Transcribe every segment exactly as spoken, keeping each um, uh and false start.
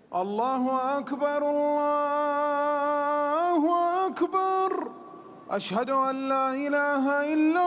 الله أكبر الله أكبر. أشهد أن لا إله إلا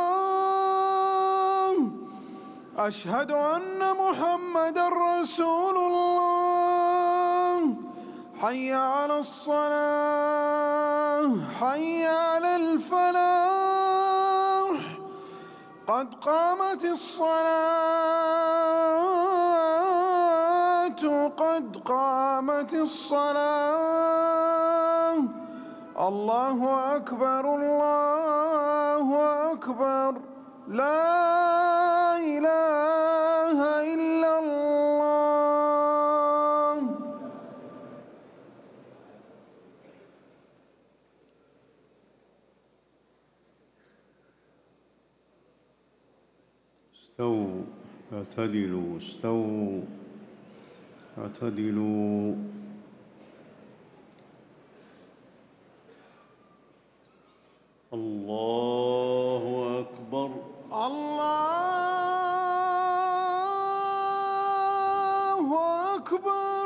الله. أشهد أن محمدًا رسول الله. حي على الصلاة حي على الفلاح. قد قامت الصلاة قد قامت الصلاة. الله أكبر الله أكبر. لا إله إلا الله. استووا اعتدلوا استووا اعتدلوا. الله أكبر الله أكبر.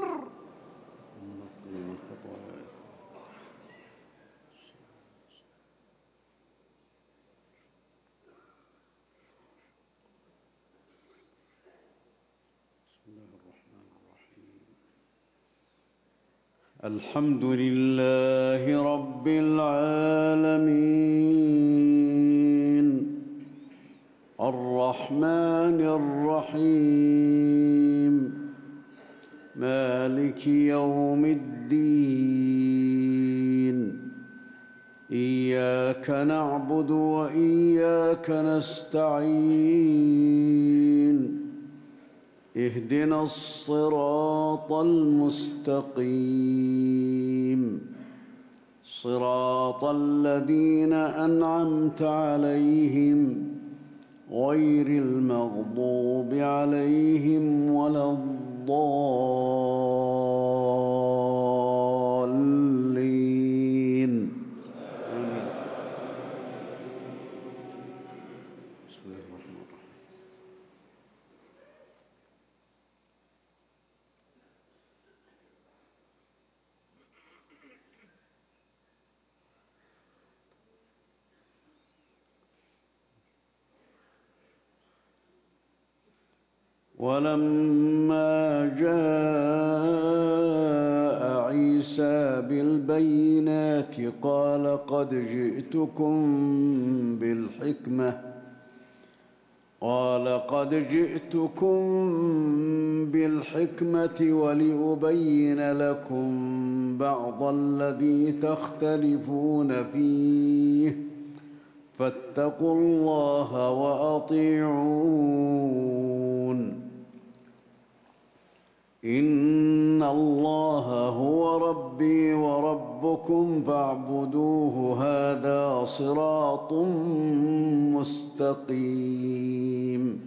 الحمد لله رب العالمين الرحمن الرحيم مالك يوم الدين. إياك نعبد وإياك نستعين. اهدنا الصراط المستقيم صراط الذين أنعمت عليهم غير المغضوب عليهم ولا الضالين. آمين. بسم الله الرحمن الرحيم. ولما جاء عيسى بالبينات قال قد جئتكم بالحكمة قال قد جئتكم بالحكمة ولأبين لكم بعض الذي تختلفون فيه فاتقوا الله وأطيعون. إن الله هو ربي وربكم فاعبدوه هذا صراط مستقيم.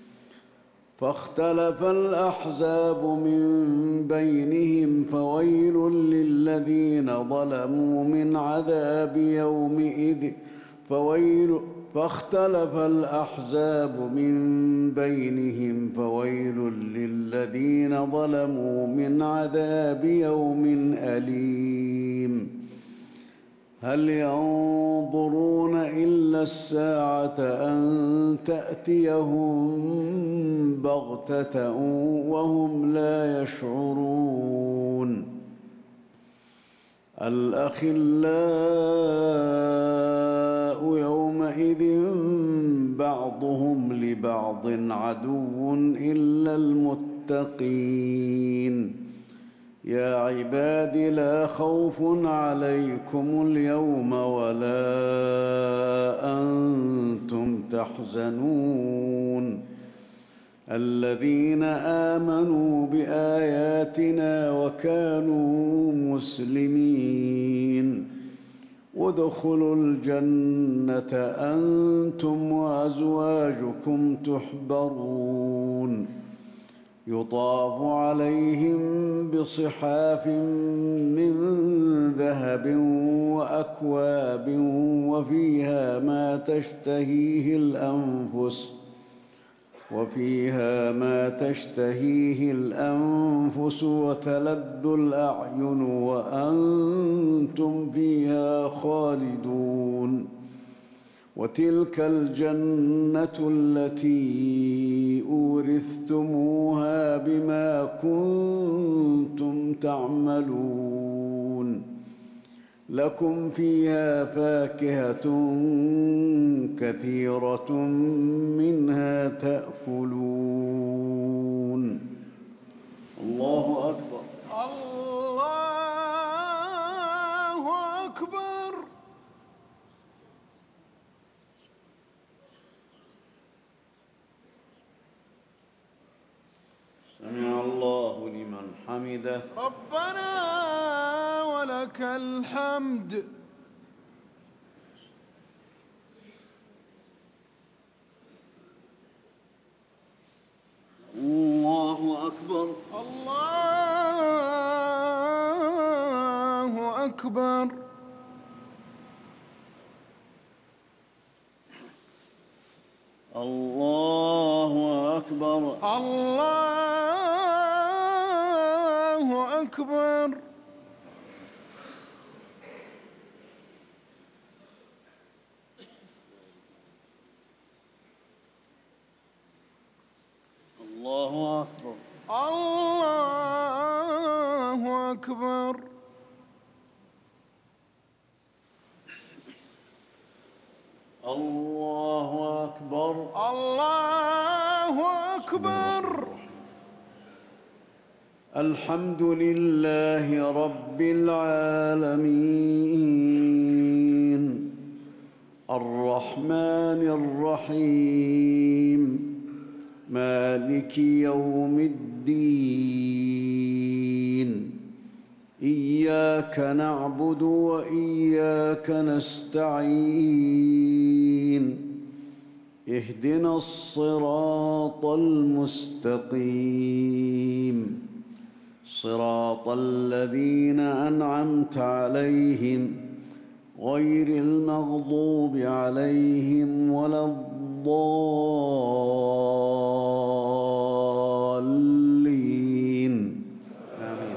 فاختلف الأحزاب من بينهم فويل للذين ظلموا من عذاب يومئذ فويل فاختلف الأحزاب من بينهم فويل للذين ظلموا من عذاب يوم أليم. هل ينظرون إلا الساعة أن تأتيهم بغتة وهم لا يشعرون. الأخلاء يومئذ بعضهم لبعض عدو إلا المتقين. يا عباد لا خوف عليكم اليوم ولا أنتم تحزنون. الذين آمنوا بآياتنا وكانوا مسلمين ادخلوا الجنة أنتم وأزواجكم تحبرون. يطاف عليهم بصحاف من ذهب وأكواب وفيها ما تشتهيه الأنفس وفيها ما تشتهيه الأنفس وتلذ الأعين وأنتم فيها خالدون. وتلك الجنة التي أورثتموها بما كنتم تعملون. لكم فيها فاكهة كثيرة منها تأكلون. الله أكبر. الله أكبر. سمع الله لمن حمده. ربنا ولك الحمد. الله أكبر. الله أكبر. الله أكبر. الله أكبر. الله أكبر. الله أكبر. الله أكبر. الله أكبر. الحمد لله رب العالمين الرحمن الرحيم مالك يوم الدين. إياك نعبد وإياك نستعين. اهدنا الصراط المستقيم صراط الذين أنعمت عليهم غير المغضوب عليهم ولا الضالين. آمين.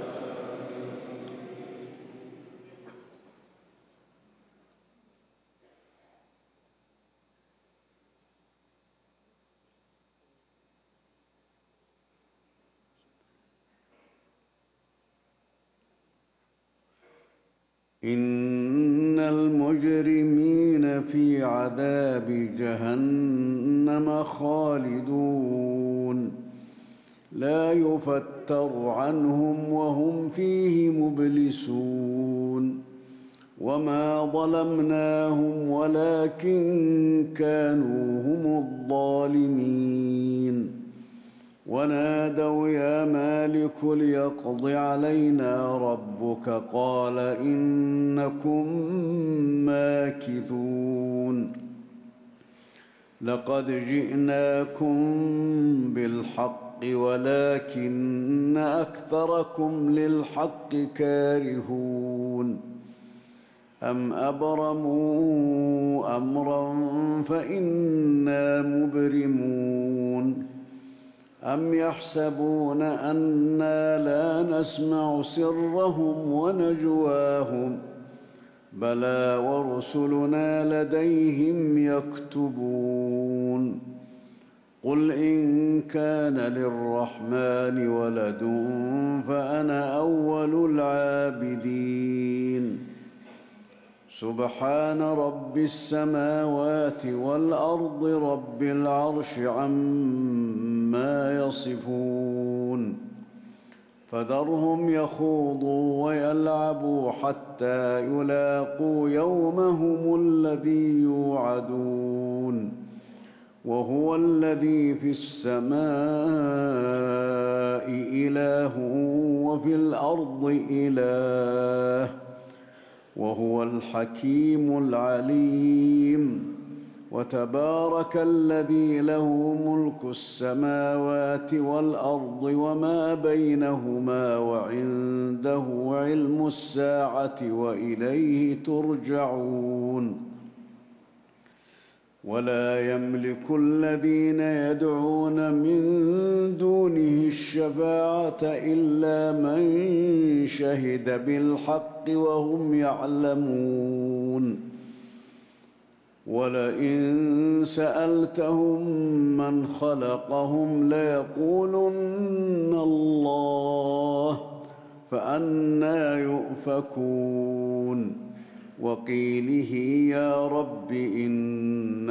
إن المجرمين في عذاب جهنم خالدون لا يفتر عنهم وهم فيه مبلسون. وما ظلمناهم ولكن كانوا هم الظالمين. ونادوا يا مالك ليقض علينا ربك قال إنكم ماكثون. لقد جئناكم بالحق ولكن أكثركم للحق كارهون. أم أبرموا أمرا فإنا مبرمون. أم يحسبون أنا لا نسمع سرهم ونجواهم بلى ورسلنا لديهم يكتبون. قل إن كان للرحمن ولد فأنا أول العابدين. سبحان رب السماوات والأرض رب العرش عما يصفون. فذرهم يخوضوا ويلعبوا حتى يلاقوا يومهم الذي يوعدون. وهو الذي في السماء إله وفي الأرض إله وهو الحكيم العليم. وتبارك الذي له ملك السماوات والأرض وما بينهما وعنده علم الساعة وإليه ترجعون. ولا يملك الذين يدعون من دونه الشفاعة إلا من شهد بالحق وهم يعلمون ولئن سألتهم من خلقهم ليقولن الله فأنى يؤفكون وقيله يا رب إن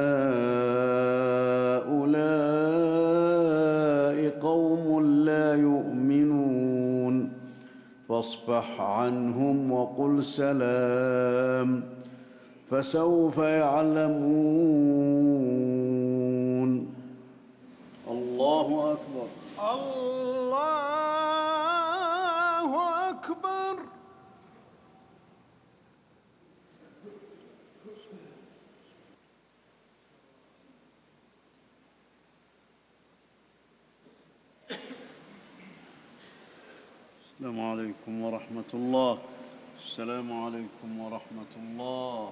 هؤلاء قوم لا يؤمنون فاصفح عنهم وقل سلام فسوف يعلمون. الله أكبر. الله أكبر. السلام عليكم ورحمة الله. السلام عليكم ورحمة الله.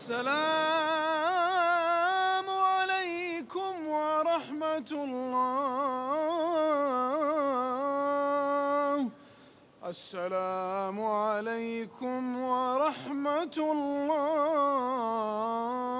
السلام عليكم ورحمة الله. السلام عليكم ورحمة الله.